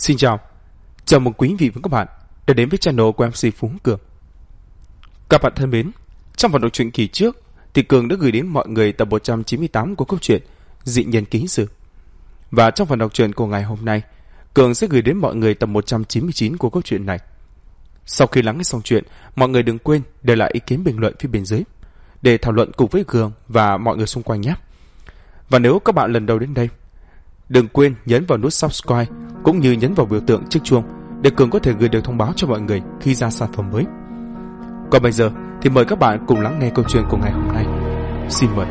Xin chào mừng quý vị và các bạn đã đến với channel của MC Phú Cường. Các bạn thân mến, trong phần đọc truyện kỳ trước thì Cường đã gửi đến mọi người tập 198 của câu chuyện Dị Nhân Ký Sự. Và trong phần đọc truyện của ngày hôm nay, Cường sẽ gửi đến mọi người tập 199 của câu chuyện này. Sau khi lắng nghe xong chuyện, mọi người đừng quên để lại ý kiến bình luận phía bên dưới để thảo luận cùng với Cường và mọi người xung quanh nhé. Và nếu các bạn lần đầu đến đây, đừng quên nhấn vào nút subscribe cũng như nhấn vào biểu tượng chiếc chuông để Cường có thể gửi được thông báo cho mọi người khi ra sản phẩm mới. Còn bây giờ thì mời các bạn cùng lắng nghe câu chuyện của ngày hôm nay. Xin mời.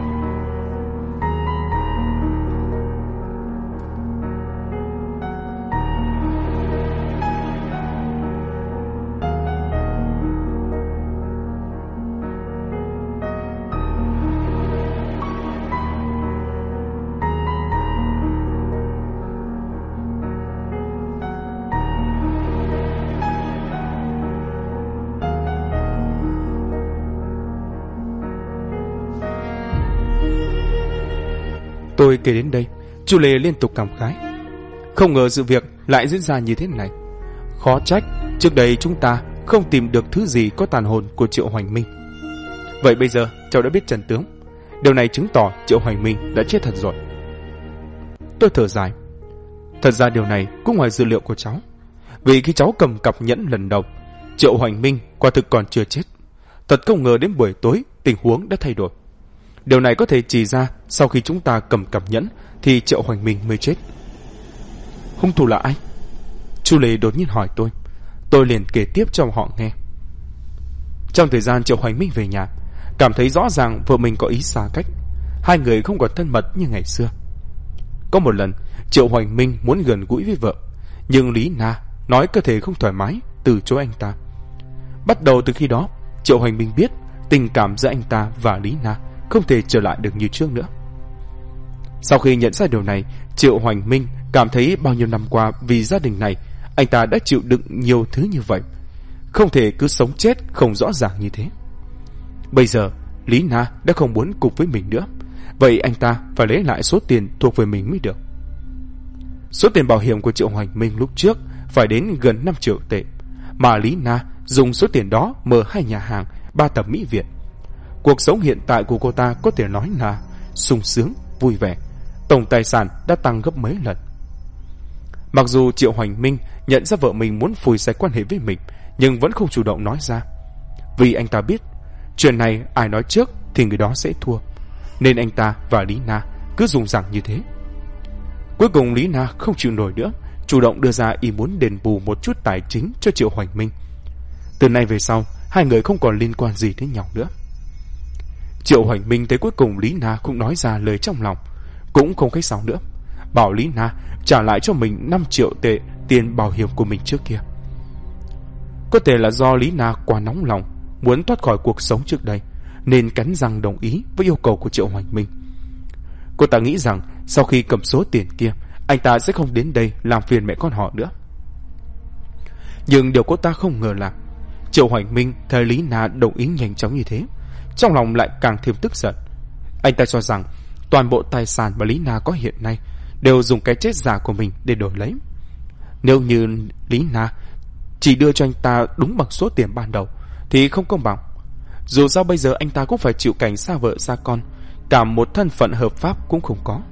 Tôi kể đến đây, chú Lê liên tục cảm khái. Không ngờ sự việc lại diễn ra như thế này. Khó trách trước đây chúng ta không tìm được thứ gì có tàn hồn của Triệu Hoành Minh. Vậy bây giờ cháu đã biết chân tướng. Điều này chứng tỏ Triệu Hoành Minh đã chết thật rồi. Tôi thở dài. Thật ra điều này cũng ngoài dự liệu của cháu. Vì khi cháu cầm cặp nhẫn lần đầu, Triệu Hoành Minh quả thực còn chưa chết. Thật không ngờ đến buổi tối tình huống đã thay đổi. Điều này có thể chỉ ra sau khi chúng ta cầm cặp nhẫn thì Triệu Hoành Minh mới chết. Hung thủ là ai? Chú Lê đột nhiên hỏi tôi. Tôi liền kể tiếp cho họ nghe. Trong thời gian Triệu Hoành Minh về nhà, cảm thấy rõ ràng vợ mình có ý xa cách. Hai người không còn thân mật như ngày xưa. Có một lần Triệu Hoành Minh muốn gần gũi với vợ, nhưng Lý Na nói cơ thể không thoải mái, từ chối anh ta. Bắt đầu từ khi đó, Triệu Hoành Minh biết tình cảm giữa anh ta và Lý Na không thể trở lại được như trước nữa. Sau khi nhận ra điều này, Triệu Hoành Minh cảm thấy bao nhiêu năm qua vì gia đình này, anh ta đã chịu đựng nhiều thứ như vậy, không thể cứ sống chết không rõ ràng như thế. Bây giờ Lý Na đã không muốn cùng với mình nữa, vậy anh ta phải lấy lại số tiền thuộc về mình mới được. Số tiền bảo hiểm của Triệu Hoành Minh lúc trước phải đến gần 5 triệu tệ, mà Lý Na dùng số tiền đó mở 2 nhà hàng, 3 tầm mỹ viện. Cuộc sống hiện tại của cô ta có thể nói là sung sướng, vui vẻ. Tổng tài sản đã tăng gấp mấy lần. Mặc dù Triệu Hoành Minh nhận ra vợ mình muốn phủi sạch quan hệ với mình, nhưng vẫn không chủ động nói ra. Vì anh ta biết chuyện này ai nói trước thì người đó sẽ thua, nên anh ta và Lý Na cứ dùng rằng như thế. Cuối cùng Lý Na không chịu nổi nữa, chủ động đưa ra ý muốn đền bù một chút tài chính cho Triệu Hoành Minh. Từ nay về sau, hai người không còn liên quan gì đến nhau nữa. Triệu Hoành Minh thấy cuối cùng Lý Na cũng nói ra lời trong lòng, cũng không khách sáo nữa, bảo Lý Na trả lại cho mình 5 triệu tệ tiền bảo hiểm của mình trước kia. Có thể là do Lý Na quá nóng lòng, muốn thoát khỏi cuộc sống trước đây, nên cắn răng đồng ý với yêu cầu của Triệu Hoành Minh. Cô ta nghĩ rằng sau khi cầm số tiền kia, anh ta sẽ không đến đây làm phiền mẹ con họ nữa. Nhưng điều cô ta không ngờ là Triệu Hoành Minh thấy Lý Na đồng ý nhanh chóng như thế, trong lòng lại càng thêm tức giận. Anh ta cho rằng toàn bộ tài sản mà Lý Na có hiện nay đều dùng cái chết giả của mình để đổi lấy. Nếu như Lý Na chỉ đưa cho anh ta đúng bằng số tiền ban đầu thì không công bằng. Dù sao bây giờ anh ta cũng phải chịu cảnh xa vợ xa con, cả một thân phận hợp pháp cũng không có.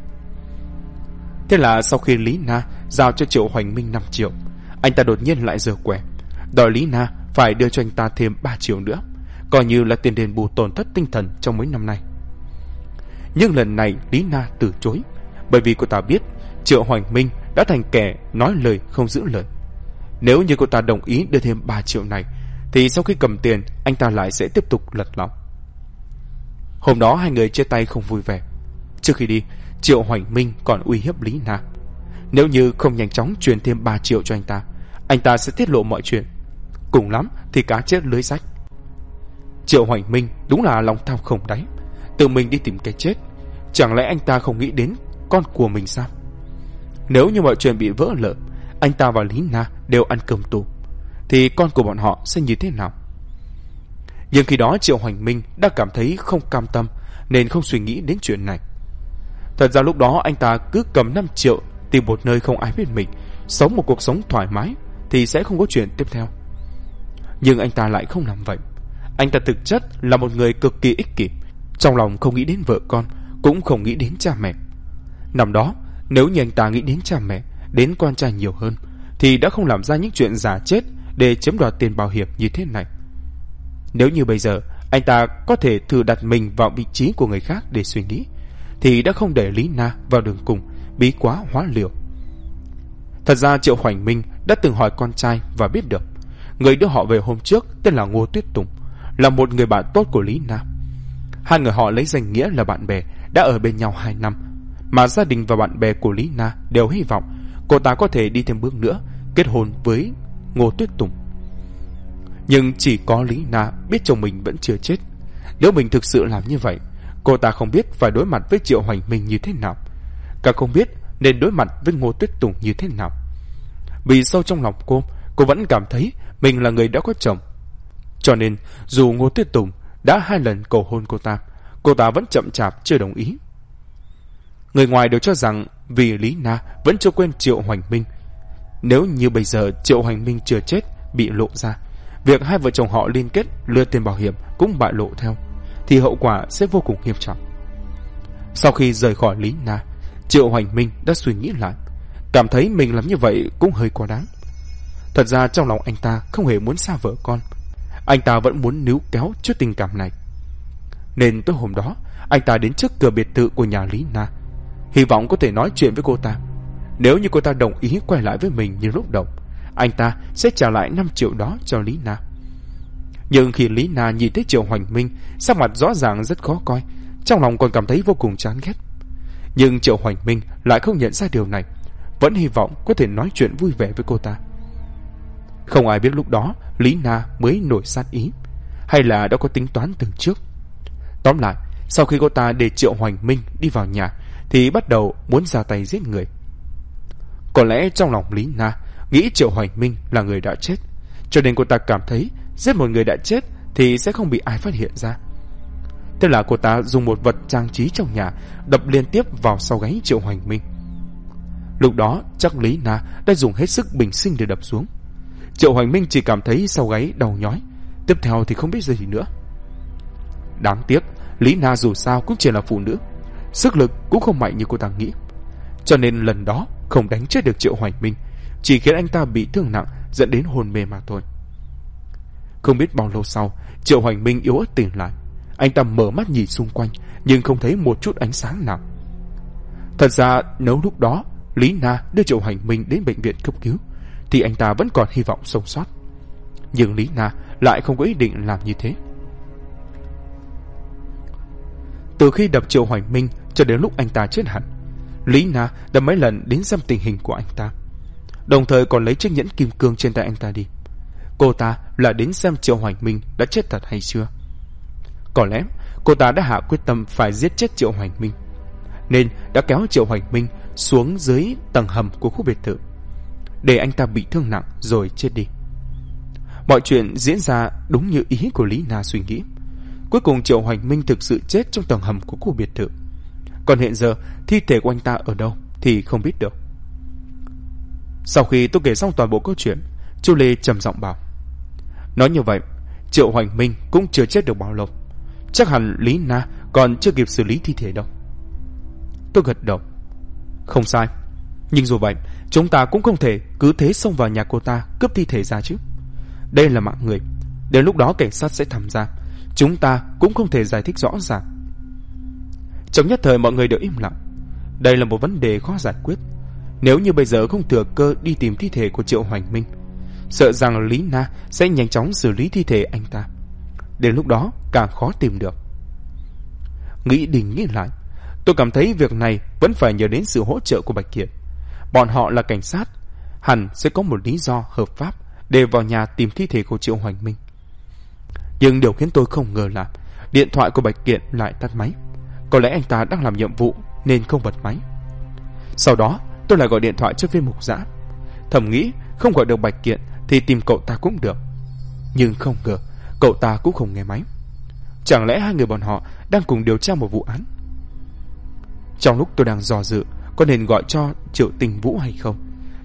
Thế là sau khi Lý Na giao cho Triệu Hoành Minh 5 triệu, anh ta đột nhiên lại giở quẻ, đòi Lý Na phải đưa cho anh ta thêm 3 triệu nữa, coi như là tiền đền bù tổn thất tinh thần trong mấy năm nay. Nhưng lần này Lý Na từ chối, bởi vì cô ta biết Triệu Hoành Minh đã thành kẻ nói lời không giữ lời. Nếu như cô ta đồng ý đưa thêm 3 triệu này, thì sau khi cầm tiền, anh ta lại sẽ tiếp tục lật lọng. Hôm đó hai người chia tay không vui vẻ. Trước khi đi, Triệu Hoành Minh còn uy hiếp Lý Na, nếu như không nhanh chóng truyền thêm 3 triệu cho anh ta sẽ tiết lộ mọi chuyện, cùng lắm thì cá chết lưới rách. Triệu Hoành Minh đúng là lòng tham không đáy, tự mình đi tìm cái chết. Chẳng lẽ anh ta không nghĩ đến con của mình sao? Nếu như mọi chuyện bị vỡ lở, anh ta và Lý Na đều ăn cơm tù, thì con của bọn họ sẽ như thế nào? Nhưng khi đó Triệu Hoành Minh đã cảm thấy không cam tâm, nên không suy nghĩ đến chuyện này. Thật ra lúc đó anh ta cứ cầm 5 triệu tìm một nơi không ai biết mình, sống một cuộc sống thoải mái thì sẽ không có chuyện tiếp theo. Nhưng anh ta lại không làm vậy. Anh ta thực chất là một người cực kỳ ích kỷ, trong lòng không nghĩ đến vợ con, cũng không nghĩ đến cha mẹ. Năm đó, nếu như anh ta nghĩ đến cha mẹ, đến con trai nhiều hơn, thì đã không làm ra những chuyện giả chết để chiếm đoạt tiền bảo hiểm như thế này. Nếu như bây giờ anh ta có thể thử đặt mình vào vị trí của người khác để suy nghĩ, thì đã không để Lý Na vào đường cùng bí quá hóa liều. Thật ra Triệu Hoành Minh đã từng hỏi con trai và biết được người đưa họ về hôm trước tên là Ngô Tuyết Tùng, là một người bạn tốt của Lý Na. Hai người họ lấy danh nghĩa là bạn bè, đã ở bên nhau 2 năm, mà gia đình và bạn bè của Lý Na đều hy vọng cô ta có thể đi thêm bước nữa, kết hôn với Ngô Tuyết Tùng. Nhưng chỉ có Lý Na biết chồng mình vẫn chưa chết. Nếu mình thực sự làm như vậy, cô ta không biết phải đối mặt với Triệu Hoành Minh như thế nào, càng không biết nên đối mặt với Ngô Tuyết Tùng như thế nào. Vì sâu trong lòng cô vẫn cảm thấy mình là người đã có chồng. Cho nên dù Ngô Tuyết Tùng đã 2 lần cầu hôn cô ta vẫn chậm chạp chưa đồng ý. Người ngoài đều cho rằng vì Lý Na vẫn chưa quên Triệu Hoành Minh, nếu như bây giờ Triệu Hoành Minh chưa chết bị lộ ra, việc hai vợ chồng họ liên kết lừa tiền bảo hiểm cũng bại lộ theo, thì hậu quả sẽ vô cùng nghiêm trọng. Sau khi rời khỏi Lý Na, Triệu Hoành Minh đã suy nghĩ lại, cảm thấy mình làm như vậy cũng hơi quá đáng. Thật ra trong lòng anh ta không hề muốn xa vợ con, anh ta vẫn muốn níu kéo chút tình cảm này. Nên tối hôm đó, anh ta đến trước cửa biệt thự của nhà Lý Na, hy vọng có thể nói chuyện với cô ta. Nếu như cô ta đồng ý quay lại với mình như lúc đầu, anh ta sẽ trả lại 5 triệu đó cho Lý Na. Nhưng khi Lý Na nhìn thấy Triệu Hoành Minh sắc mặt rõ ràng rất khó coi, trong lòng còn cảm thấy vô cùng chán ghét. Nhưng Triệu Hoành Minh lại không nhận ra điều này, vẫn hy vọng có thể nói chuyện vui vẻ với cô ta. Không ai biết lúc đó Lý Na mới nổi sát ý, hay là đã có tính toán từ trước. Tóm lại, sau khi cô ta để Triệu Hoành Minh đi vào nhà, thì bắt đầu muốn ra tay giết người. Có lẽ trong lòng Lý Na nghĩ Triệu Hoành Minh là người đã chết, cho nên cô ta cảm thấy giết một người đã chết thì sẽ không bị ai phát hiện ra. Thế là cô ta dùng một vật trang trí trong nhà đập liên tiếp vào sau gáy Triệu Hoành Minh. Lúc đó chắc Lý Na đã dùng hết sức bình sinh để đập xuống. Triệu Hoành Minh chỉ cảm thấy sau gáy đau nhói, tiếp theo thì không biết gì nữa. Đáng tiếc Lý Na dù sao cũng chỉ là phụ nữ, sức lực cũng không mạnh như cô ta nghĩ, cho nên lần đó không đánh chết được Triệu Hoành Minh, chỉ khiến anh ta bị thương nặng dẫn đến hôn mê mà thôi. Không biết bao lâu sau, Triệu Hoành Minh yếu ớt tỉnh lại. Anh ta mở mắt nhìn xung quanh, nhưng không thấy một chút ánh sáng nào. Thật ra nếu lúc đó Lý Na đưa Triệu Hoành Minh đến bệnh viện cấp cứu, thì anh ta vẫn còn hy vọng sống sót. Nhưng Lý Na lại không có ý định làm như thế. Từ khi đập Triệu Hoành Minh cho đến lúc anh ta chết hẳn, Lý Na đã mấy lần đến xem tình hình của anh ta, đồng thời còn lấy chiếc nhẫn kim cương trên tay anh ta đi. Cô ta là đến xem Triệu Hoành Minh đã chết thật hay chưa. Có lẽ cô ta đã hạ quyết tâm phải giết chết Triệu Hoành Minh, nên đã kéo Triệu Hoành Minh xuống dưới tầng hầm của khu biệt thự, để anh ta bị thương nặng rồi chết đi. Mọi chuyện diễn ra đúng như ý của Lý Na suy nghĩ. Cuối cùng Triệu Hoành Minh thực sự chết trong tầng hầm của khu biệt thự. Còn hiện giờ thi thể của anh ta ở đâu thì không biết được. Sau khi tôi kể xong toàn bộ câu chuyện, Chu Lê trầm giọng bảo: nói như vậy, Triệu Hoành Minh cũng chưa chết được bao lâu, chắc hẳn Lý Na còn chưa kịp xử lý thi thể đâu. Tôi gật đầu. Không sai, nhưng dù vậy chúng ta cũng không thể cứ thế xông vào nhà cô ta cướp thi thể ra chứ. Đây là mạng người, đến lúc đó cảnh sát sẽ thẩm ra, chúng ta cũng không thể giải thích rõ ràng. Trong nhất thời mọi người đều im lặng. Đây là một vấn đề khó giải quyết. Nếu như bây giờ không thừa cơ đi tìm thi thể của Triệu Hoành Minh, sợ rằng Lý Na sẽ nhanh chóng xử lý thi thể anh ta, đến lúc đó càng khó tìm được. Nghĩ đi nghĩ lại, tôi cảm thấy việc này vẫn phải nhờ đến sự hỗ trợ của Bạch Kiệt. Bọn họ là cảnh sát, hẳn sẽ có một lý do hợp pháp để vào nhà tìm thi thể của Triệu Hoành Minh. Nhưng điều khiến tôi không ngờ là điện thoại của Bạch Kiệt lại tắt máy. Có lẽ anh ta đang làm nhiệm vụ nên không bật máy. Sau đó tôi lại gọi điện thoại cho viên mục giã, thầm nghĩ không gọi được Bạch Kiệt thì tìm cậu ta cũng được. Nhưng không ngờ cậu ta cũng không nghe máy. Chẳng lẽ hai người bọn họ đang cùng điều tra một vụ án? Trong lúc tôi đang dò dự có nên gọi cho Triệu Tình Vũ hay không,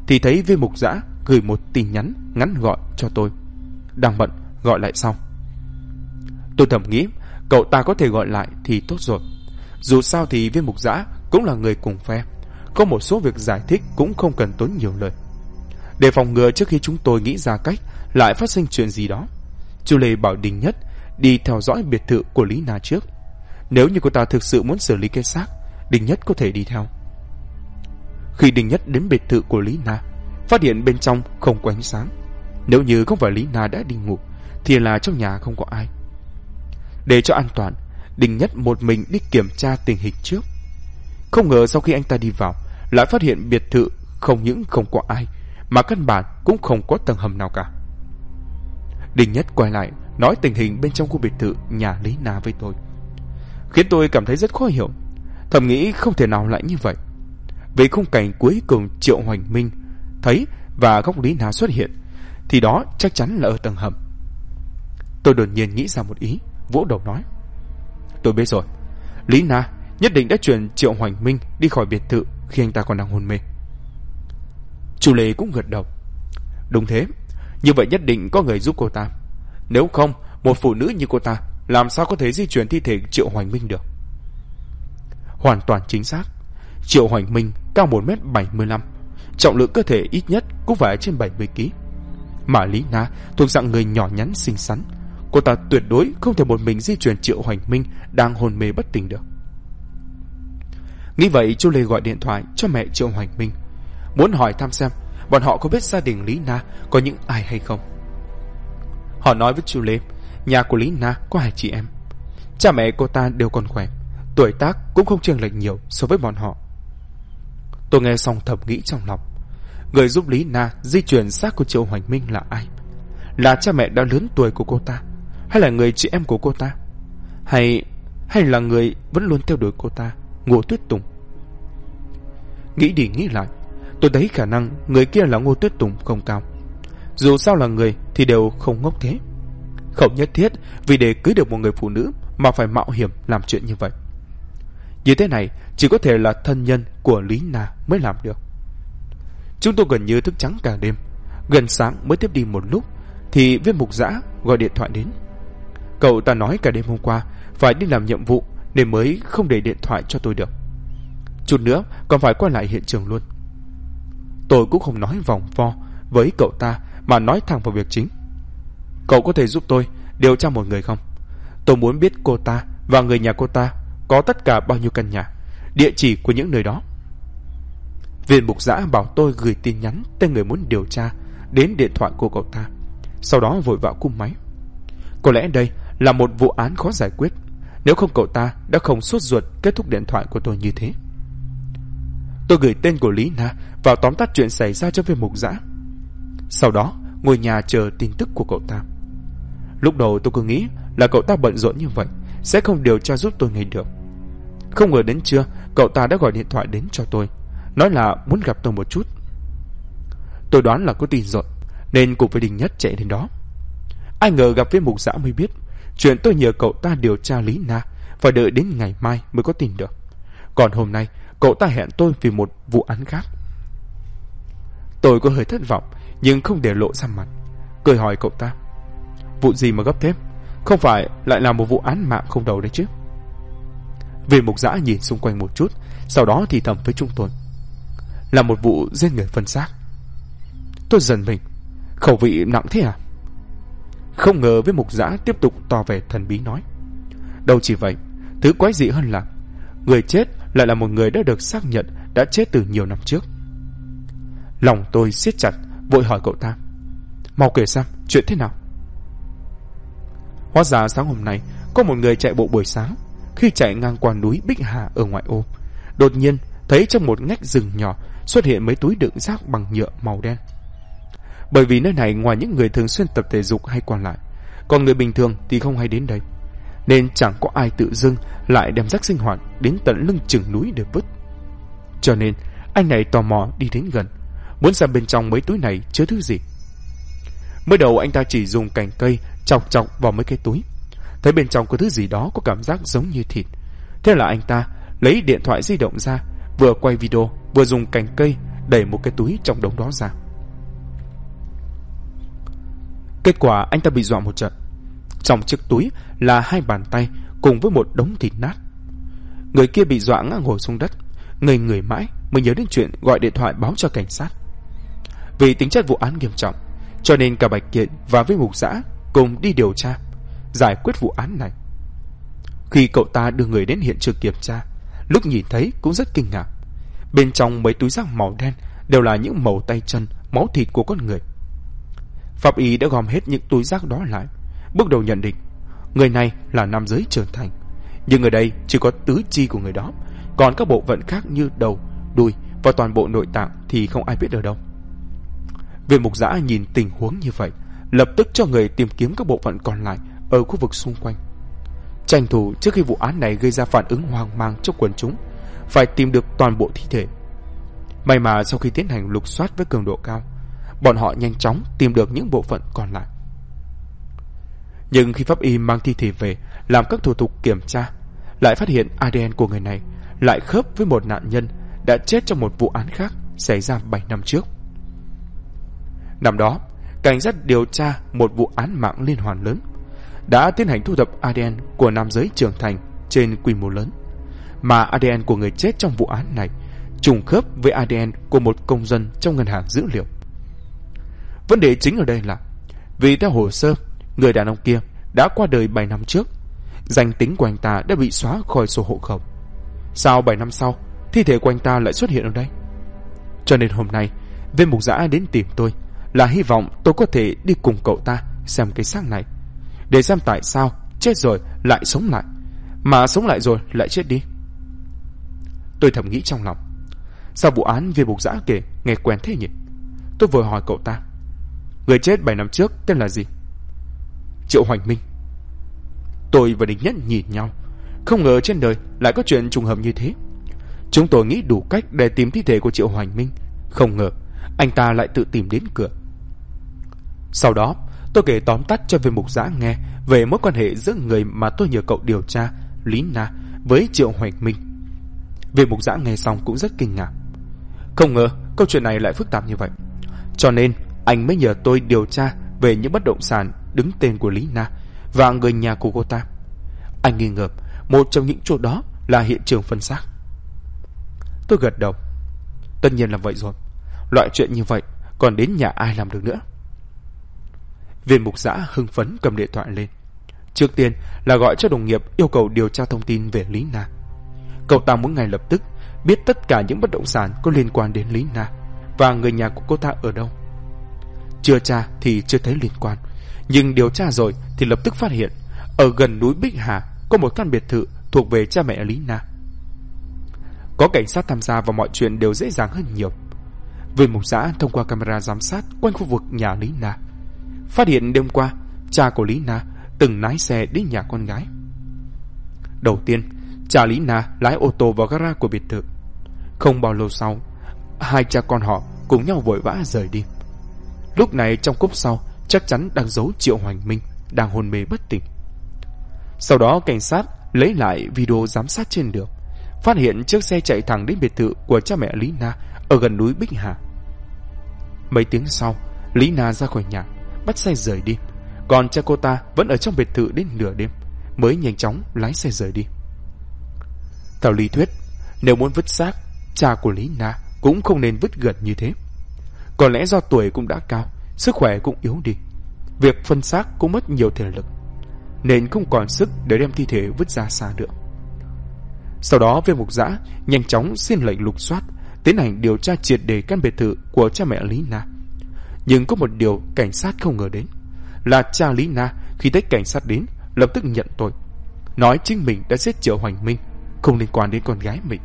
thì thấy viên mục giã gửi một tin nhắn ngắn gọn cho tôi: đang bận, gọi lại sau. Tôi thầm nghĩ cậu ta có thể gọi lại thì tốt rồi. Dù sao thì viên mục giã cũng là người cùng phe, có một số việc giải thích cũng không cần tốn nhiều lời. Để phòng ngừa trước khi chúng tôi nghĩ ra cách lại phát sinh chuyện gì đó, Chu Lê bảo Đình Nhất đi theo dõi biệt thự của Lý Na trước. Nếu như cô ta thực sự muốn xử lý cái xác, Đình Nhất có thể đi theo. Khi Đình Nhất đến biệt thự của Lý Na, phát hiện bên trong không có ánh sáng. Nếu như không phải Lý Na đã đi ngủ thì là trong nhà không có ai. Để cho an toàn, Đình Nhất một mình đi kiểm tra tình hình trước. Không ngờ sau khi anh ta đi vào, lại phát hiện biệt thự không những không có ai, mà căn bản cũng không có tầng hầm nào cả. Đình Nhất quay lại nói tình hình bên trong khu biệt thự nhà Lý Na với tôi, khiến tôi cảm thấy rất khó hiểu. Thầm nghĩ không thể nào lại như vậy, vì khung cảnh cuối cùng Triệu Hoành Minh thấy và góc Lý Na xuất hiện thì đó chắc chắn là ở tầng hầm. Tôi đột nhiên nghĩ ra một ý, vỗ đầu nói: tôi biết rồi, Lý Na nhất định đã chuyển Triệu Hoành Minh đi khỏi biệt thự khi anh ta còn đang hôn mê. Chu Lê cũng gật đầu: đúng thế, như vậy nhất định có người giúp cô ta. Nếu không, một phụ nữ như cô ta làm sao có thể di chuyển thi thể Triệu Hoành Minh được? Hoàn toàn chính xác. Triệu Hoành Minh cao 1m75, trọng lượng cơ thể ít nhất cũng phải trên 70kg. Mà Lý Na thuộc dạng người nhỏ nhắn xinh xắn, cô ta tuyệt đối không thể một mình di chuyển Triệu Hoành Minh đang hôn mê bất tỉnh được. Nghĩ vậy, Chu Lê gọi điện thoại cho mẹ Triệu Hoành Minh, muốn hỏi thăm xem bọn họ có biết gia đình Lý Na có những ai hay không. Họ nói với Chu Lê, nhà của Lý Na có 2 chị em. Cha mẹ cô ta đều còn khỏe, tuổi tác cũng không chênh lệch nhiều so với bọn họ. Tôi nghe xong thầm nghĩ trong lòng, người giúp Lý Na di chuyển xác của Triệu Hoành Minh là ai? Là cha mẹ đã lớn tuổi của cô ta, hay là người chị em của cô ta, hay là người vẫn luôn theo đuổi cô ta, Ngô Tuyết Tùng? Nghĩ đi nghĩ lại, tôi thấy khả năng người kia là Ngô Tuyết Tùng không cao. Dù sao là người thì đều không ngốc thế, không nhất thiết vì để cưới được một người phụ nữ mà phải mạo hiểm làm chuyện như vậy. Như thế này chỉ có thể là thân nhân của Lý Na mới làm được. Chúng tôi gần như thức trắng cả đêm, gần sáng mới tiếp đi một lúc thì viên mục giã gọi điện thoại đến. Cậu ta nói cả đêm hôm qua phải đi làm nhiệm vụ nên mới không để điện thoại cho tôi được. Chút nữa còn phải quay lại hiện trường luôn. Tôi cũng không nói vòng vo với cậu ta mà nói thẳng vào việc chính. Cậu có thể giúp tôi điều tra một người không? Tôi muốn biết cô ta và người nhà cô ta có tất cả bao nhiêu căn nhà, địa chỉ của những nơi đó. Viên mục giã bảo tôi gửi tin nhắn tên người muốn điều tra đến điện thoại của cậu ta, sau đó vội vã cúp máy. Có lẽ đây là một vụ án khó giải quyết, nếu không cậu ta đã không sốt ruột kết thúc điện thoại của tôi như thế. Tôi gửi tên của Lý Na vào tóm tắt chuyện xảy ra cho viên mục giã, sau đó ngồi nhà chờ tin tức của cậu ta. Lúc đầu tôi cứ nghĩ là cậu ta bận rộn như vậy sẽ không điều tra giúp tôi ngay được. Không ngờ đến trưa cậu ta đã gọi điện thoại đến cho tôi, nói là muốn gặp tôi một chút. Tôi đoán là có tin rồi nên cùng với Đình Nhất chạy đến đó. Ai ngờ gặp viên mục giã mới biết chuyện tôi nhờ cậu ta điều tra Lý Na phải đợi đến ngày mai mới có tin được. Còn hôm nay cậu ta hẹn tôi vì một vụ án khác. Tôi có hơi thất vọng nhưng không để lộ ra mặt, cười hỏi cậu ta: vụ gì mà gấp thế? Không phải lại là một vụ án mạng không đầu đấy chứ? Viên mục giã nhìn xung quanh một chút, sau đó thì thầm với chúng tôi: là một vụ giết người phân xác. Tôi giận mình, khẩu vị nặng thế à? Không ngờ viên mục giã tiếp tục tỏ vẻ thần bí nói: đâu chỉ vậy, thứ quái dị hơn là người chết lại là một người đã được xác nhận đã chết từ nhiều năm trước. Lòng tôi siết chặt, vội hỏi cậu ta: mau kể xem chuyện thế nào? Hóa ra sáng hôm nay có một người chạy bộ buổi sáng, khi chạy ngang qua núi Bích Hà ở ngoại ô, đột nhiên thấy trong một ngách rừng nhỏ xuất hiện mấy túi đựng rác bằng nhựa màu đen. Bởi vì nơi này ngoài những người thường xuyên tập thể dục hay qua lại, còn người bình thường thì không hay đến đây, nên chẳng có ai tự dưng lại đem rác sinh hoạt đến tận lưng chừng núi để vứt. Cho nên anh này tò mò đi đến gần, muốn xem bên trong mấy túi này chứa thứ gì. Mới đầu anh ta chỉ dùng cành cây chọc chọc vào mấy cái túi, thấy bên trong có thứ gì đó có cảm giác giống như thịt. Thế là anh ta lấy điện thoại di động ra, vừa quay video vừa dùng cành cây đẩy một cái túi trong đống đó ra. Kết quả anh ta bị dọa một trận. Trong chiếc túi là 2 bàn tay cùng với một đống thịt nát. Người kia bị dọa ngã ngồi xuống đất, ngây người mãi mới nhớ đến chuyện gọi điện thoại báo cho cảnh sát. Vì tính chất vụ án nghiêm trọng, cho nên cả Bạch Kiện và với Mục Dã cùng đi điều tra, giải quyết vụ án này. Khi cậu ta đưa người đến hiện trường kiểm tra, lúc nhìn thấy cũng rất kinh ngạc. Bên trong mấy túi rác màu đen đều là những mẩu tay chân, máu thịt của con người. Pháp y đã gom hết những túi rác đó lại, bước đầu nhận định người này là nam giới trưởng thành, nhưng ở đây chỉ có tứ chi của người đó, còn các bộ phận khác như đầu, đùi và toàn bộ nội tạng thì không ai biết ở đâu. Viên Mục Dã nhìn tình huống như vậy, lập tức cho người tìm kiếm các bộ phận còn lại ở khu vực xung quanh, tranh thủ trước khi vụ án này gây ra phản ứng hoang mang trong quần chúng, phải tìm được toàn bộ thi thể. May mà sau khi tiến hành lục soát với cường độ cao, bọn họ nhanh chóng tìm được những bộ phận còn lại. Nhưng khi pháp y mang thi thể về làm các thủ tục kiểm tra, lại phát hiện ADN của người này lại khớp với một nạn nhân đã chết trong một vụ án khác xảy ra 7 năm trước. Năm đó, cảnh sát điều tra một vụ án mạng liên hoàn lớn, đã tiến hành thu thập ADN của nam giới trưởng thành trên quy mô lớn, mà ADN của người chết trong vụ án này trùng khớp với ADN của một công dân trong ngân hàng dữ liệu. Vấn đề chính ở đây là vì theo hồ sơ, người đàn ông kia đã qua đời 7 năm trước, danh tính của anh ta đã bị xóa khỏi sổ hộ khẩu. Sao 7 năm sau thi thể của anh ta lại xuất hiện ở đây? Cho nên hôm nay Viên Mục Dã đến tìm tôi là hy vọng tôi có thể đi cùng cậu ta xem cái xác này, để xem tại sao chết rồi lại sống lại, mà sống lại rồi lại chết đi. Tôi thầm nghĩ trong lòng, sao vụ án Viên Mục Dã kể nghe quen thế nhỉ? Tôi vừa hỏi cậu ta, người chết 7 năm trước tên là gì? Triệu Hoành Minh. Tôi và Đình Nhất nhìn nhau, không ngờ trên đời lại có chuyện trùng hợp như thế. Chúng tôi nghĩ đủ cách để tìm thi thể của Triệu Hoành Minh, không ngờ anh ta lại tự tìm đến cửa. Sau đó tôi kể tóm tắt cho Viên Mục Dã nghe về mối quan hệ giữa người mà tôi nhờ cậu điều tra, Lý Na, với Triệu Hoành Minh. Viên Mục Dã nghe xong cũng rất kinh ngạc, không ngờ câu chuyện này lại phức tạp như vậy. Cho nên anh mới nhờ tôi điều tra về những bất động sản đứng tên của Lý Na và người nhà của cô ta. Anh nghi ngờ một trong những chỗ đó là hiện trường phân xác. Tôi gật đầu. Tất nhiên là vậy rồi, loại chuyện như vậy còn đến nhà ai làm được nữa. Viên Mục Dã hưng phấn cầm điện thoại lên. Trước tiên là gọi cho đồng nghiệp yêu cầu điều tra thông tin về Lý Na. Cậu ta muốn ngay lập tức biết tất cả những bất động sản có liên quan đến Lý Na và người nhà của cô ta ở đâu. Chưa tra thì chưa thấy liên quan, nhưng điều tra rồi thì lập tức phát hiện ở gần núi Bích Hà có một căn biệt thự thuộc về cha mẹ Lý Na. Có cảnh sát tham gia và mọi chuyện đều dễ dàng hơn nhiều. Viên Mục Dã thông qua camera giám sát quanh khu vực nhà Lý Na, phát hiện đêm qua cha của Lý Na từng lái xe đến nhà con gái. Đầu tiên, cha Lý Na lái ô tô vào gara của biệt thự. Không bao lâu sau, hai cha con họ cùng nhau vội vã rời đi. Lúc này trong cốp sau chắc chắn đang giấu Triệu Hoành Minh đang hôn mê bất tỉnh. Sau đó cảnh sát lấy lại video giám sát trên đường, phát hiện chiếc xe chạy thẳng đến biệt thự của cha mẹ Lý Na ở gần núi Bích Hà. Mấy tiếng sau, Lý Na ra khỏi nhà, bắt xe rời đi, còn cha cô ta vẫn ở trong biệt thự đến nửa đêm mới nhanh chóng lái xe rời đi. Theo lý thuyết, nếu muốn vứt xác, cha của Lý Na cũng không nên vứt gần như thế. Có lẽ do tuổi cũng đã cao, sức khỏe cũng yếu đi, việc phân xác cũng mất nhiều thể lực, nên không còn sức để đem thi thể vứt ra xa nữa. Sau đó Viên Mục Dã nhanh chóng xin lệnh lục soát, tiến hành điều tra triệt để căn biệt thự của cha mẹ Lý Na. Nhưng có một điều cảnh sát không ngờ đến là cha Lý Na khi thấy cảnh sát đến lập tức nhận tội, nói chính mình đã giết Triệu Hoành Minh, không liên quan đến con gái mình.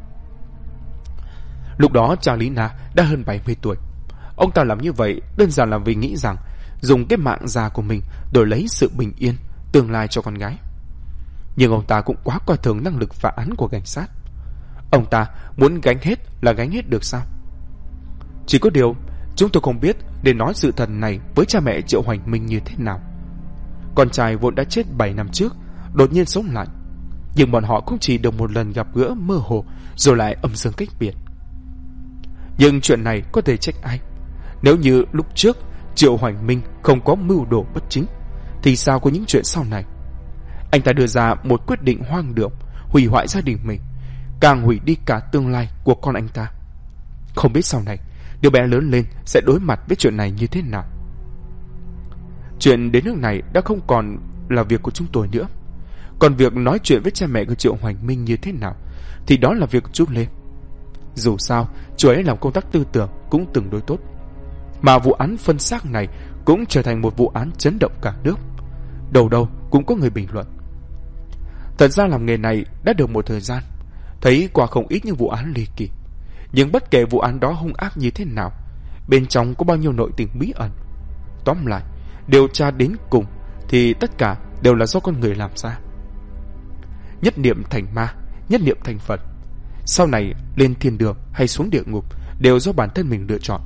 Lúc đó cha Lý Na đã hơn 70 tuổi. Ông ta làm như vậy đơn giản là vì nghĩ rằng dùng cái mạng già của mình đổi lấy sự bình yên, tương lai cho con gái. Nhưng ông ta cũng quá coi thường năng lực phá án của cảnh sát. Ông ta muốn gánh hết là gánh hết được sao? Chỉ có điều chúng tôi không biết để nói sự thật này với cha mẹ Triệu Hoành Minh như thế nào. Con trai vốn đã chết 7 năm trước, đột nhiên sống lại, nhưng bọn họ cũng chỉ được một lần gặp gỡ mơ hồ rồi lại âm dương cách biệt. Nhưng chuyện này có thể trách ai? Nếu như lúc trước Triệu Hoành Minh không có mưu đồ bất chính, thì sao có những chuyện sau này? Anh ta đưa ra một quyết định hoang đường, hủy hoại gia đình mình, càng hủy đi cả tương lai của con anh ta. Không biết sau này đứa bé lớn lên sẽ đối mặt với chuyện này như thế nào. Chuyện đến nước này đã không còn là việc của chúng tôi nữa. Còn việc nói chuyện với cha mẹ của Triệu Hoành Minh như thế nào thì đó là việc của chú Lê. Dù sao chú ấy làm công tác tư tưởng cũng tương đối tốt, mà vụ án phân xác này cũng trở thành một vụ án chấn động cả nước. Đầu đầu cũng có người bình luận. Thật ra làm nghề này đã được một thời gian, thấy qua không ít những vụ án ly kỳ. Nhưng bất kể vụ án đó hung ác như thế nào, bên trong có bao nhiêu nội tình bí ẩn, tóm lại điều tra đến cùng thì tất cả đều là do con người làm ra. Nhất niệm thành ma, nhất niệm thành Phật. Sau này lên thiên đường hay xuống địa ngục đều do bản thân mình lựa chọn.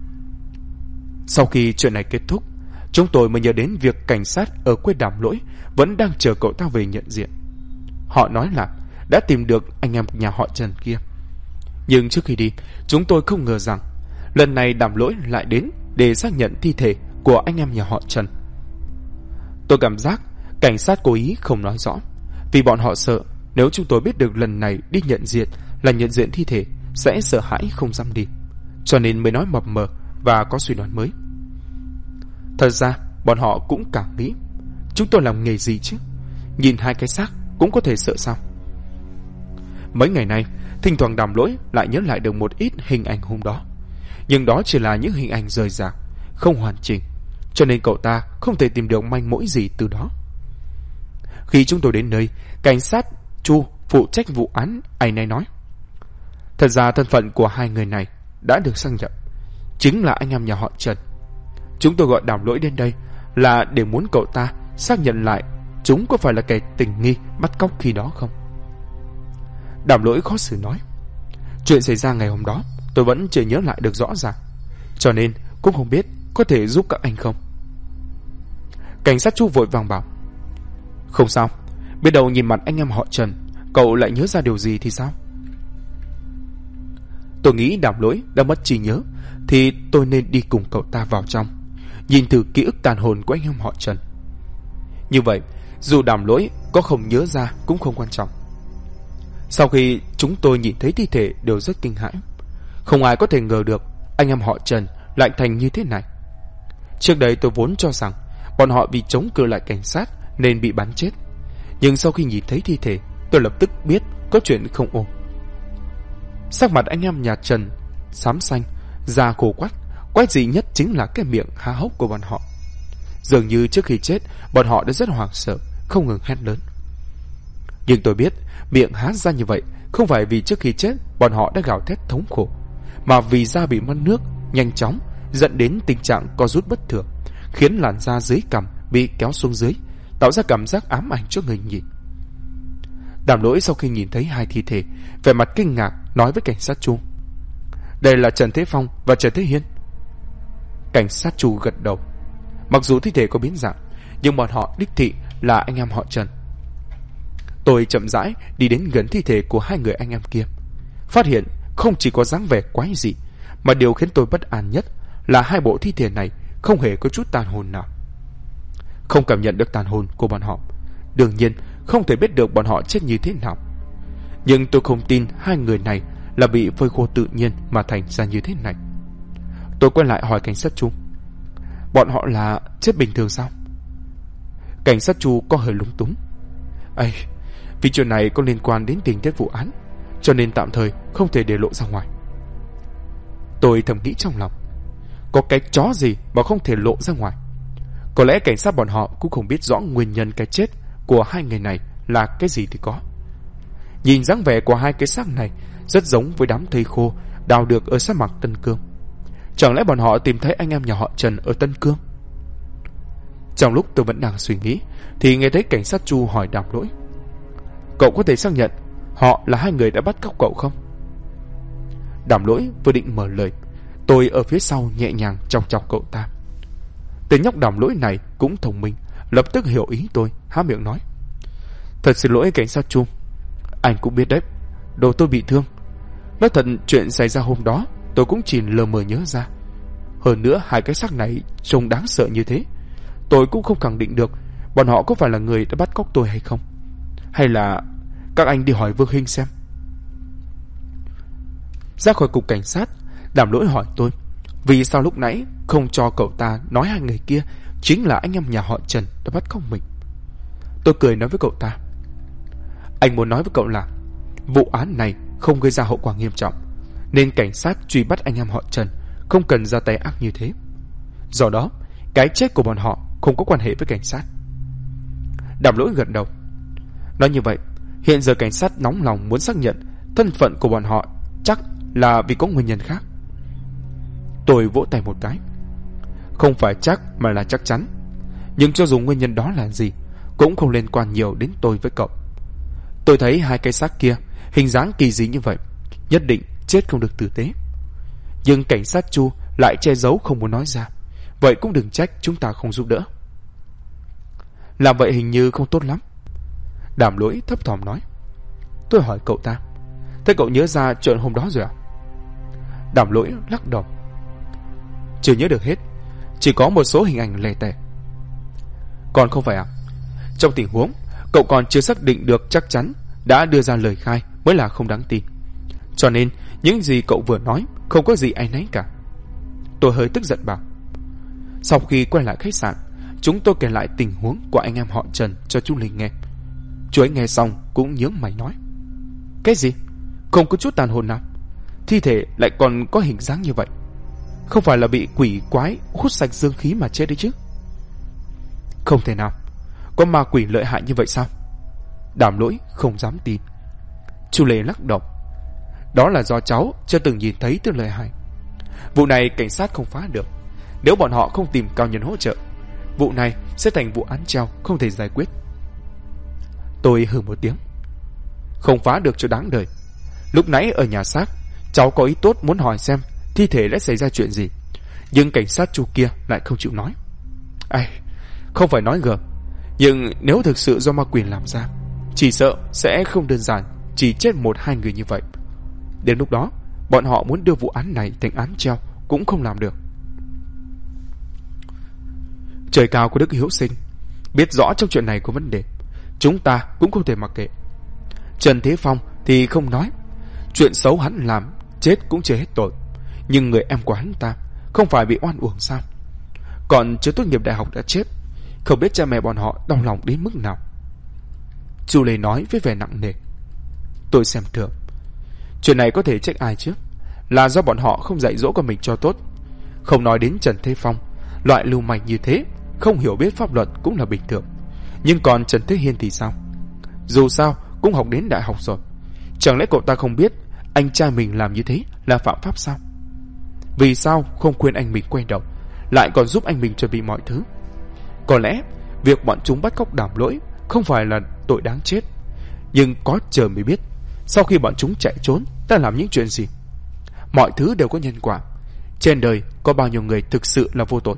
Sau khi chuyện này kết thúc, chúng tôi mới nhớ đến việc cảnh sát ở quê Đàm Lỗi vẫn đang chờ cậu ta về nhận diện. Họ nói là đã tìm được anh em nhà họ Trần kia. Nhưng trước khi đi, chúng tôi không ngờ rằng lần này Đàm Lỗi lại đến để xác nhận thi thể của anh em nhà họ Trần. Tôi cảm giác cảnh sát cố ý không nói rõ, vì bọn họ sợ nếu chúng tôi biết được lần này đi nhận diện là nhận diện thi thể sẽ sợ hãi không dám đi, cho nên mới nói mập mờ và có suy đoán mới. Thật ra bọn họ cũng cảm nghĩ chúng tôi làm nghề gì chứ, nhìn hai cái xác cũng có thể sợ sao. Mấy ngày nay thỉnh thoảng Đàm Lỗi lại nhớ lại được một ít hình ảnh hôm đó, nhưng đó chỉ là những hình ảnh rời rạc, không hoàn chỉnh, cho nên cậu ta không thể tìm được manh mối gì từ đó. Khi chúng tôi đến nơi, cảnh sát Chu phụ trách vụ án anh ấy nói, thật ra thân phận của hai người này đã được xác nhận, chính là anh em nhà họ Trần. Chúng tôi gọi Đàm Lỗi đến đây là để muốn cậu ta xác nhận lại chúng có phải là kẻ tình nghi bắt cóc khi đó không. Đàm Lỗi khó xử nói, chuyện xảy ra ngày hôm đó tôi vẫn chưa nhớ lại được rõ ràng, cho nên cũng không biết có thể giúp các anh không. Cảnh sát Chu vội vàng bảo, không sao, biết đâu nhìn mặt anh em họ Trần cậu lại nhớ ra điều gì thì sao. Tôi nghĩ Đàm Lỗi đã mất trí nhớ, thì tôi nên đi cùng cậu ta vào trong, nhìn thử ký ức tàn hồn của anh em họ Trần. Như vậy dù Đàm Lỗi có không nhớ ra cũng không quan trọng. Sau khi chúng tôi nhìn thấy thi thể đều rất kinh hãi. Không ai có thể ngờ được anh em họ Trần lại thành như thế này. Trước đây tôi vốn cho rằng bọn họ vì chống cự lại cảnh sát nên bị bắn chết, nhưng sau khi nhìn thấy thi thể, tôi lập tức biết có chuyện không ổn. Sắc mặt anh em nhà Trần xám xanh, da khô quắt, quái dị nhất chính là cái miệng há hốc của bọn họ. Dường như trước khi chết, bọn họ đã rất hoảng sợ, không ngừng hét lớn. Nhưng tôi biết miệng há ra như vậy không phải vì trước khi chết bọn họ đã gào thét thống khổ, mà vì da bị mất nước nhanh chóng dẫn đến tình trạng co rút bất thường, khiến làn da dưới cằm bị kéo xuống dưới, tạo ra cảm giác ám ảnh cho người nhìn. Đàm Lỗi sau khi nhìn thấy hai thi thể, vẻ mặt kinh ngạc nói với cảnh sát Chu, đây là Trần Thế Phong và Trần Thế Hiên. Cảnh sát Chu gật đầu. Mặc dù thi thể có biến dạng, nhưng bọn họ đích thị là anh em họ Trần. Tôi chậm rãi đi đến gần thi thể của hai người anh em kia, phát hiện không chỉ có dáng vẻ quái dị, mà điều khiến tôi bất an nhất là hai bộ thi thể này không hề có chút tàn hồn nào. Không cảm nhận được tàn hồn của bọn họ, đương nhiên không thể biết được bọn họ chết như thế nào. Nhưng tôi không tin hai người này là bị phơi khô tự nhiên mà thành ra như thế này. Tôi quay lại hỏi cảnh sát Chu, bọn họ là chết bình thường sao? Cảnh sát Chu có hơi lúng túng. Ây, vì chuyện này có liên quan đến tình tiết vụ án, cho nên tạm thời không thể để lộ ra ngoài. Tôi thầm nghĩ trong lòng, có cái chó gì mà không thể lộ ra ngoài. Có lẽ cảnh sát bọn họ cũng không biết rõ nguyên nhân cái chết của hai người này là cái gì thì có. Nhìn dáng vẻ của hai cái xác này rất giống với đám thây khô đào được ở sa mạc Tân Cương. Chẳng lẽ bọn họ tìm thấy anh em nhà họ Trần ở Tân Cương? Trong lúc tôi vẫn đang suy nghĩ thì nghe thấy cảnh sát Chu hỏi Đàm Lỗi, cậu có thể xác nhận họ là hai người đã bắt cóc cậu không? Đàm Lỗi vừa định mở lời, tôi ở phía sau nhẹ nhàng chọc chọc cậu ta. Tên nhóc Đàm Lỗi này cũng thông minh, lập tức hiểu ý tôi, há miệng nói, thật xin lỗi cảnh sát Chu, anh cũng biết đấy, đồ tôi bị thương. Nói thật chuyện xảy ra hôm đó tôi cũng chỉ lờ mờ nhớ ra. Hơn nữa hai cái xác này trông đáng sợ như thế, tôi cũng không khẳng định được bọn họ có phải là người đã bắt cóc tôi hay không. Hay là các anh đi hỏi Vương Hinh xem. Ra khỏi cục cảnh sát, Đàm Lỗi hỏi tôi vì sao lúc nãy không cho cậu ta nói hai người kia chính là anh em nhà họ Trần đã bắt cóc mình. Tôi cười nói với cậu ta, anh muốn nói với cậu là vụ án này không gây ra hậu quả nghiêm trọng, nên cảnh sát truy bắt anh em họ Trần không cần ra tay ác như thế. Do đó cái chết của bọn họ không có quan hệ với cảnh sát. Đàm Lỗi gật đầu. Nói như vậy, hiện giờ cảnh sát nóng lòng muốn xác nhận thân phận của bọn họ chắc là vì có nguyên nhân khác. Tôi vỗ tay một cái. Không phải chắc mà là chắc chắn. Nhưng cho dù nguyên nhân đó là gì cũng không liên quan nhiều đến tôi với cậu. Tôi thấy hai cái xác kia hình dáng kỳ dị như vậy, nhất định chết không được tử tế. Nhưng cảnh sát Chu lại che giấu không muốn nói ra. Vậy cũng đừng trách chúng ta không giúp đỡ. Làm vậy hình như không tốt lắm, Đàm Lỗi thấp thỏm nói. Tôi hỏi cậu ta, thế cậu nhớ ra chuyện hôm đó rồi à? Đàm Lỗi lắc đầu. Chưa nhớ được hết, chỉ có một số hình ảnh lẻ tẻ. Còn không phải à? Trong tình huống cậu còn chưa xác định được chắc chắn đã đưa ra lời khai mới là không đáng tin. Cho nên những gì cậu vừa nói không có gì áy náy cả. Tôi hơi tức giận bảo. Sau khi quay lại khách sạn, chúng tôi kể lại tình huống của anh em họ Trần cho chú Linh nghe. Chú ấy nghe xong cũng nhướng mày nói, cái gì? Không có chút tàn hồn nào? Thi thể lại còn có hình dáng như vậy, không phải là bị quỷ quái hút sạch dương khí mà chết đấy chứ? Không thể nào, có ma quỷ lợi hại như vậy sao? Đàm Lỗi không dám tin. Chu Lê lắc đầu. Đó là do cháu chưa từng nhìn thấy thứ lợi hại. Vụ này cảnh sát không phá được. Nếu bọn họ không tìm cao nhân hỗ trợ, vụ này sẽ thành vụ án treo không thể giải quyết. Tôi hừ một tiếng. Không phá được cho đáng đời. Lúc nãy ở nhà xác, cháu có ý tốt muốn hỏi xem thi thể đã xảy ra chuyện gì, nhưng cảnh sát Chu kia lại không chịu nói. Ai, không phải nói gờ, nhưng nếu thực sự do ma quỷ làm ra, chỉ sợ sẽ không đơn giản chỉ chết 1-2 người như vậy. Đến lúc đó bọn họ muốn đưa vụ án này thành án treo cũng không làm được. Trời cao của Đức Hiếu Sinh, biết rõ trong chuyện này có vấn đề, chúng ta cũng không thể mặc kệ. Trần Thế Phong thì không nói, chuyện xấu hắn làm chết cũng chưa hết tội, nhưng người em của hắn ta không phải bị oan uổng sao? Còn chưa tốt nghiệp đại học đã chết, không biết cha mẹ bọn họ đau lòng đến mức nào. Chu Lê nói với vẻ nặng nề. Tôi xem thường. Chuyện này có thể trách ai chứ? Là do bọn họ không dạy dỗ con mình cho tốt. Không nói đến Trần Thế Phong, loại lưu manh như thế không hiểu biết pháp luật cũng là bình thường. Nhưng còn Trần Thế Hiên thì sao? Dù sao cũng học đến đại học rồi, chẳng lẽ cậu ta không biết anh trai mình làm như thế là phạm pháp sao? Vì sao không khuyên anh mình quay đầu, lại còn giúp anh mình chuẩn bị mọi thứ? Có lẽ việc bọn chúng bắt cóc Đàm Lỗi không phải là tội đáng chết, nhưng có chờ mới biết sau khi bọn chúng chạy trốn đã làm những chuyện gì. Mọi thứ đều có nhân quả. Trên đời có bao nhiêu người thực sự là vô tội?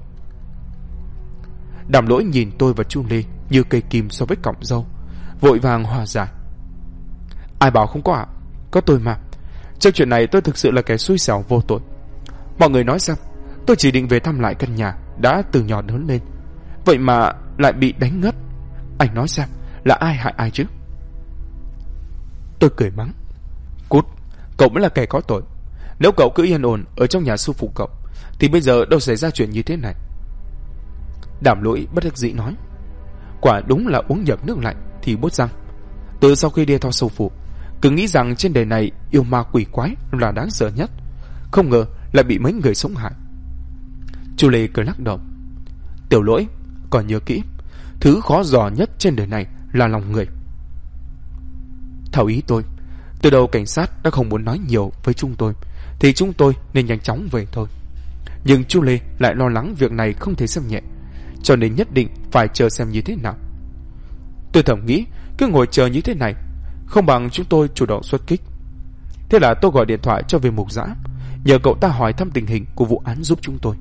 Đàm Lỗi nhìn tôi và Chu Lê như cây kim so với cọng dâu, vội vàng hòa giải. Ai bảo không có ạ? Có tôi mà. Trong chuyện này tôi thực sự là kẻ xui xẻo vô tội. Mọi người nói rằng tôi chỉ định về thăm lại căn nhà đã từ nhỏ lớn lên, vậy mà lại bị đánh ngất. Anh nói xem là ai hại ai chứ? Tôi cười mắng. Cút, cậu mới là kẻ có tội. Nếu cậu cứ yên ổn ở trong nhà sư phụ cậu thì bây giờ đâu xảy ra chuyện như thế này. Đàm Lỗi bất đắc dĩ nói. Quả đúng là uống nhầm nước lạnh thì bốt răng. Từ sau khi đi theo sư phụ, cứ nghĩ rằng trên đời này yêu ma quỷ quái là đáng sợ nhất, không ngờ lại bị mấy người sống hại. Chu Lê cười lắc đầu. Tiểu Lỗi, còn nhớ kỹ, thứ khó dò nhất trên đời này là lòng người. Theo ý tôi, từ đầu cảnh sát đã không muốn nói nhiều với chúng tôi, thì chúng tôi nên nhanh chóng về thôi. Nhưng Chu Lê lại lo lắng việc này không thể xem nhẹ, cho nên nhất định phải chờ xem như thế nào. Tôi thầm nghĩ, cứ ngồi chờ như thế này, không bằng chúng tôi chủ động xuất kích. Thế là tôi gọi điện thoại cho Viên Mục Dã, nhờ cậu ta hỏi thăm tình hình của vụ án giúp chúng tôi.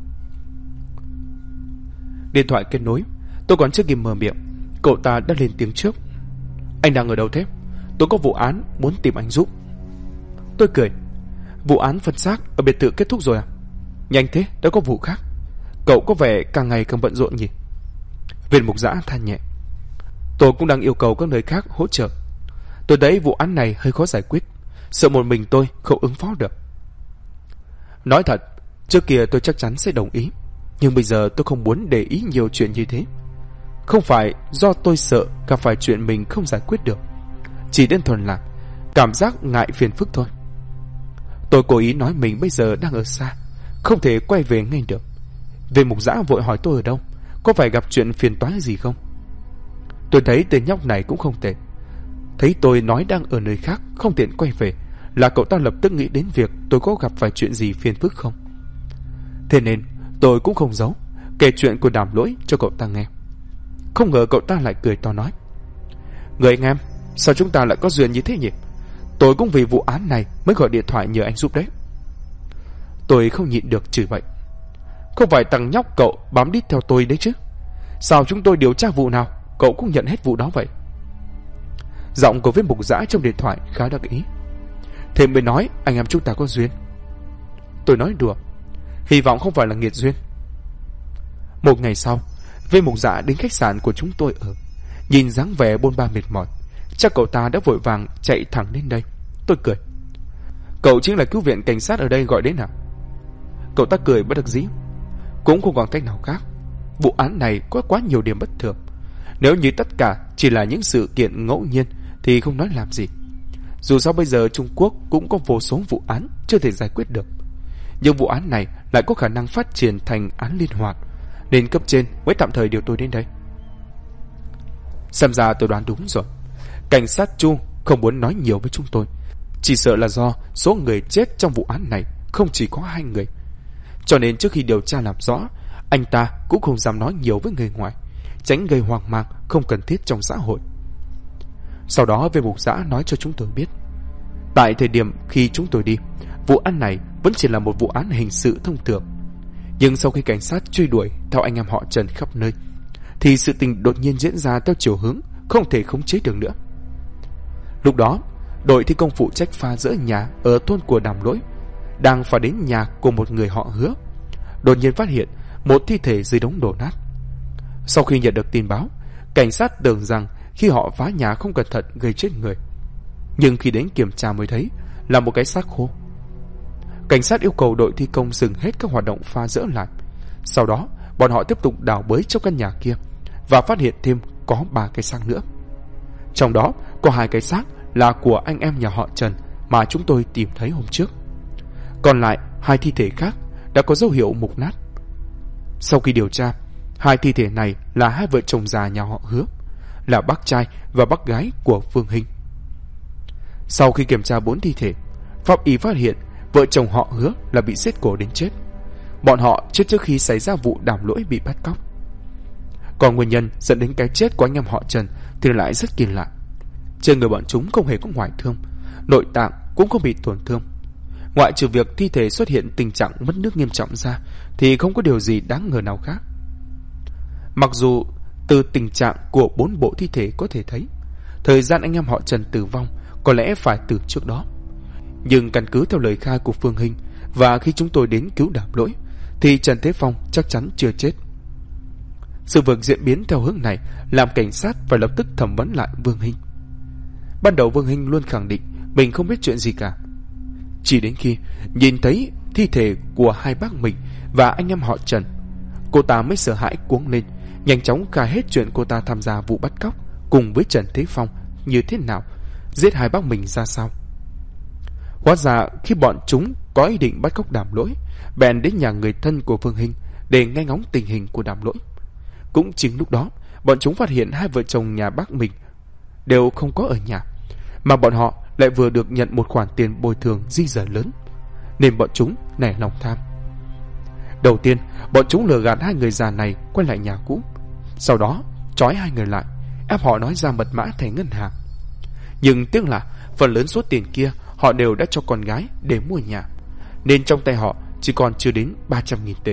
Điện thoại kết nối, tôi còn chưa kịp mở miệng, cậu ta đã lên tiếng trước. Anh đang ở đâu thế? Tôi có vụ án muốn tìm anh giúp. Tôi cười. Vụ án phân xác ở biệt thự kết thúc rồi à? Nhanh thế, đã có vụ khác. Cậu có vẻ càng ngày càng bận rộn nhỉ? Viên mục giã than nhẹ. Tôi cũng đang yêu cầu các nơi khác hỗ trợ. Tôi thấy vụ án này hơi khó giải quyết, sợ một mình tôi không ứng phó được. Nói thật, trước kia tôi chắc chắn sẽ đồng ý, nhưng bây giờ tôi không muốn để ý nhiều chuyện như thế. Không phải do tôi sợ gặp phải chuyện mình không giải quyết được, chỉ đơn thuần là cảm giác ngại phiền phức thôi. Tôi cố ý nói mình bây giờ đang ở xa, không thể quay về ngay được. Viên mục giã vội hỏi tôi ở đâu, có phải gặp chuyện phiền toái gì không. Tôi thấy tên nhóc này cũng không tệ. Thấy tôi nói đang ở nơi khác, không tiện quay về, là cậu ta lập tức nghĩ đến việc tôi có gặp phải chuyện gì phiền phức không. Thế nên tôi cũng không giấu, kể chuyện của Đàm Lỗi cho cậu ta nghe. Không ngờ cậu ta lại cười to nói: Người anh em, sao chúng ta lại có duyên như thế nhỉ? Tôi cũng vì vụ án này mới gọi điện thoại nhờ anh giúp đấy. Tôi không nhịn được chửi bậy: Không phải thằng nhóc cậu bám đít theo tôi đấy chứ? Sao chúng tôi điều tra vụ nào cậu cũng nhận hết vụ đó vậy? Giọng của Viên mục giã trong điện thoại khá đắc ý. Thế mới nói anh em chúng ta có duyên. Tôi nói đùa, hy vọng không phải là nghiệt duyên. Một ngày sau, Viên mục giã đến khách sạn của chúng tôi ở. Nhìn dáng vẻ bôn ba mệt mỏi, chắc cậu ta đã vội vàng chạy thẳng đến đây. Tôi cười: Cậu chính là cứu viện cảnh sát ở đây gọi đến à? Cậu ta cười bất đắc dĩ: Cũng không còn cách nào khác. Vụ án này có quá nhiều điểm bất thường. Nếu như tất cả chỉ là những sự kiện ngẫu nhiên thì không nói làm gì. Dù sao bây giờ Trung Quốc cũng có vô số vụ án chưa thể giải quyết được, nhưng vụ án này lại có khả năng phát triển thành án liên hoàn, nên cấp trên mới tạm thời điều tôi đến đây. Xem ra tôi đoán đúng rồi. Cảnh sát Chu không muốn nói nhiều với chúng tôi, chỉ sợ là do số người chết trong vụ án này không chỉ có 2 người. Cho nên trước khi điều tra làm rõ, anh ta cũng không dám nói nhiều với người ngoài, tránh gây hoang mang không cần thiết trong xã hội. Sau đó Viên mục giã nói cho chúng tôi biết, tại thời điểm khi chúng tôi đi, vụ án này vẫn chỉ là một vụ án hình sự thông thường. Nhưng sau khi cảnh sát truy đuổi theo anh em họ Trần khắp nơi, thì sự tình đột nhiên diễn ra theo chiều hướng không thể khống chế được nữa. Lúc đó, đội thi công phụ trách phá rỡ nhà ở thôn của Đàm Lỗi đang phá đến nhà của một người họ Hứa, đột nhiên phát hiện một thi thể dưới đống đổ nát. Sau khi nhận được tin báo, cảnh sát tưởng rằng khi họ phá nhà không cẩn thận gây chết người, nhưng khi đến kiểm tra mới thấy là một cái xác khô. Cảnh sát yêu cầu đội thi công dừng hết các hoạt động phá rỡ lại. Sau đó bọn họ tiếp tục đào bới trong căn nhà kia và phát hiện thêm có 3 cái xác nữa. Trong đó có 2 cái xác là của anh em nhà họ Trần mà chúng tôi tìm thấy hôm trước. Còn lại 2 thi thể khác đã có dấu hiệu mục nát. Sau khi điều tra, 2 thi thể này là 2 vợ chồng già nhà họ Hứa, là bác trai và bác gái của Phương Hinh. Sau khi kiểm tra 4 thi thể, pháp y phát hiện vợ chồng họ Hứa là bị giết cổ đến chết. Bọn họ chết trước khi xảy ra vụ Đàm Lỗi bị bắt cóc. Còn nguyên nhân dẫn đến cái chết của anh em họ Trần thì lại rất kỳ lạ. Trên người bọn chúng không hề có ngoại thương, nội tạng cũng không bị tổn thương. Ngoại trừ việc thi thể xuất hiện tình trạng mất nước nghiêm trọng ra, thì không có điều gì đáng ngờ nào khác. Mặc dù từ tình trạng của 4 bộ thi thể có thể thấy thời gian anh em họ Trần tử vong có lẽ phải từ trước đó, nhưng căn cứ theo lời khai của Phương Hinh và khi chúng tôi đến cứu Đàm Lỗi thì Trần Thế Phong chắc chắn chưa chết. Sự việc diễn biến theo hướng này làm cảnh sát phải lập tức thẩm vấn lại Vương Hinh. Ban đầu Vương Hinh luôn khẳng định mình không biết chuyện gì cả. Chỉ đến khi nhìn thấy thi thể của 2 bác mình và anh em họ Trần, cô ta mới sợ hãi cuống lên, nhanh chóng khai hết chuyện cô ta tham gia vụ bắt cóc cùng với Trần Thế Phong như thế nào, giết 2 bác mình ra sao. Hóa ra khi bọn chúng có ý định bắt cóc Đàm Lỗi, bèn đến nhà người thân của Phương Hinh để nghe ngóng tình hình của Đàm Lỗi. Cũng chính lúc đó, bọn chúng phát hiện 2 vợ chồng nhà bác mình đều không có ở nhà, mà bọn họ lại vừa được nhận một khoản tiền bồi thường di dời lớn, nên bọn chúng nảy lòng tham. Đầu tiên, bọn chúng lừa gạt 2 người già này quay lại nhà cũ, sau đó trói 2 người lại, ép họ nói ra mật mã thẻ ngân hàng. Nhưng tiếc là phần lớn số tiền kia họ đều đã cho con gái để mua nhà, nên trong tay họ chỉ còn chưa đến 300.000 tệ.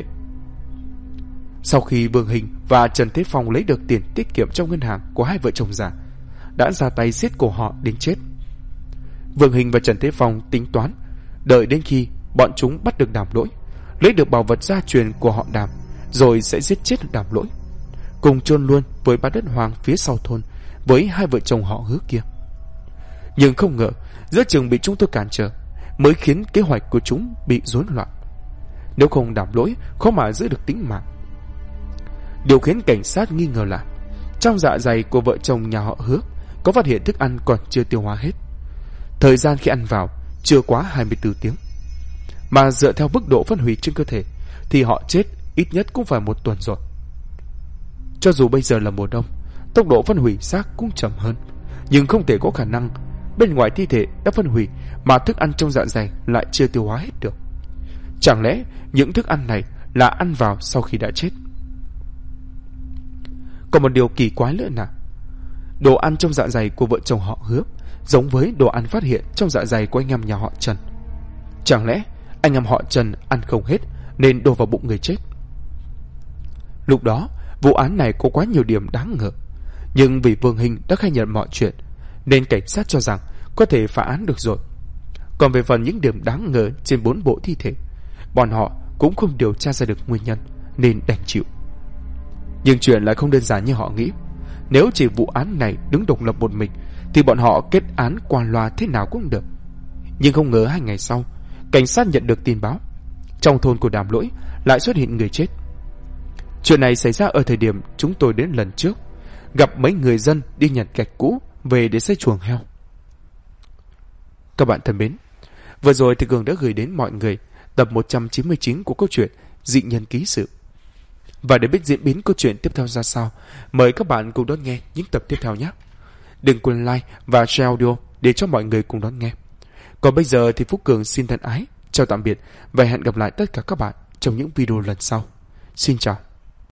Sau khi Vương Hinh và Trần Thế Phong lấy được tiền tiết kiệm trong ngân hàng của 2 vợ chồng già, đã ra tay giết cổ họ đến chết. Vương Hinh và Trần Thế Phong tính toán Đợi đến khi bọn chúng bắt được Đàm Lỗi, lấy được bảo vật gia truyền của họ Đàm, rồi sẽ giết chết Đàm Lỗi, cùng chôn luôn với bãi đất hoang phía sau thôn với hai vợ chồng họ Hứa kia. Nhưng không ngờ giữa chừng bị chúng tôi cản trở, mới khiến kế hoạch của chúng bị rối loạn. Nếu không, Đàm Lỗi khó mà giữ được tính mạng. Điều khiến cảnh sát nghi ngờ là trong dạ dày của vợ chồng nhà họ Hứa có phát hiện thức ăn còn chưa tiêu hóa hết. Thời gian khi ăn vào chưa quá 24 tiếng, mà dựa theo mức độ phân hủy trên cơ thể thì họ chết ít nhất cũng phải 1 tuần rồi. Cho dù bây giờ là mùa đông, tốc độ phân hủy xác cũng chậm hơn, nhưng không thể có khả năng bên ngoài thi thể đã phân hủy mà thức ăn trong dạ dày lại chưa tiêu hóa hết được. Chẳng lẽ những thức ăn này là ăn vào sau khi đã chết? Còn một điều kỳ quái nữa là đồ ăn trong dạ dày của vợ chồng họ Hứa giống với đồ ăn phát hiện trong dạ dày của anh em nhà họ Trần. Chẳng lẽ anh em họ Trần ăn không hết nên đổ vào bụng người chết? Lúc đó vụ án này có quá nhiều điểm đáng ngờ, nhưng vì Vương Hình đã khai nhận mọi chuyện nên cảnh sát cho rằng có thể phá án được rồi. Còn về phần những điểm đáng ngờ trên 4 bộ thi thể, bọn họ cũng không điều tra ra được nguyên nhân nên đành chịu. Nhưng chuyện lại không đơn giản như họ nghĩ. Nếu chỉ vụ án này đứng độc lập một mình thì bọn họ kết án qua loa thế nào cũng được. Nhưng không ngờ 2 ngày sau, cảnh sát nhận được tin báo trong thôn của Đàm Lỗi lại xuất hiện người chết. Chuyện này xảy ra ở thời điểm chúng tôi đến lần trước, gặp mấy người dân đi nhặt gạch cũ về để xây chuồng heo. Các bạn thân mến, vừa rồi thì Cường đã gửi đến mọi người tập 199 của câu chuyện Dị Nhân Ký Sự. Và để biết diễn biến câu chuyện tiếp theo ra sao, mời các bạn cùng đón nghe những tập tiếp theo nhé. Đừng quên like và share audio để cho mọi người cùng đón nghe. Còn bây giờ thì Phúc Cường xin thân ái chào tạm biệt và hẹn gặp lại tất cả các bạn trong những video lần sau. Xin chào.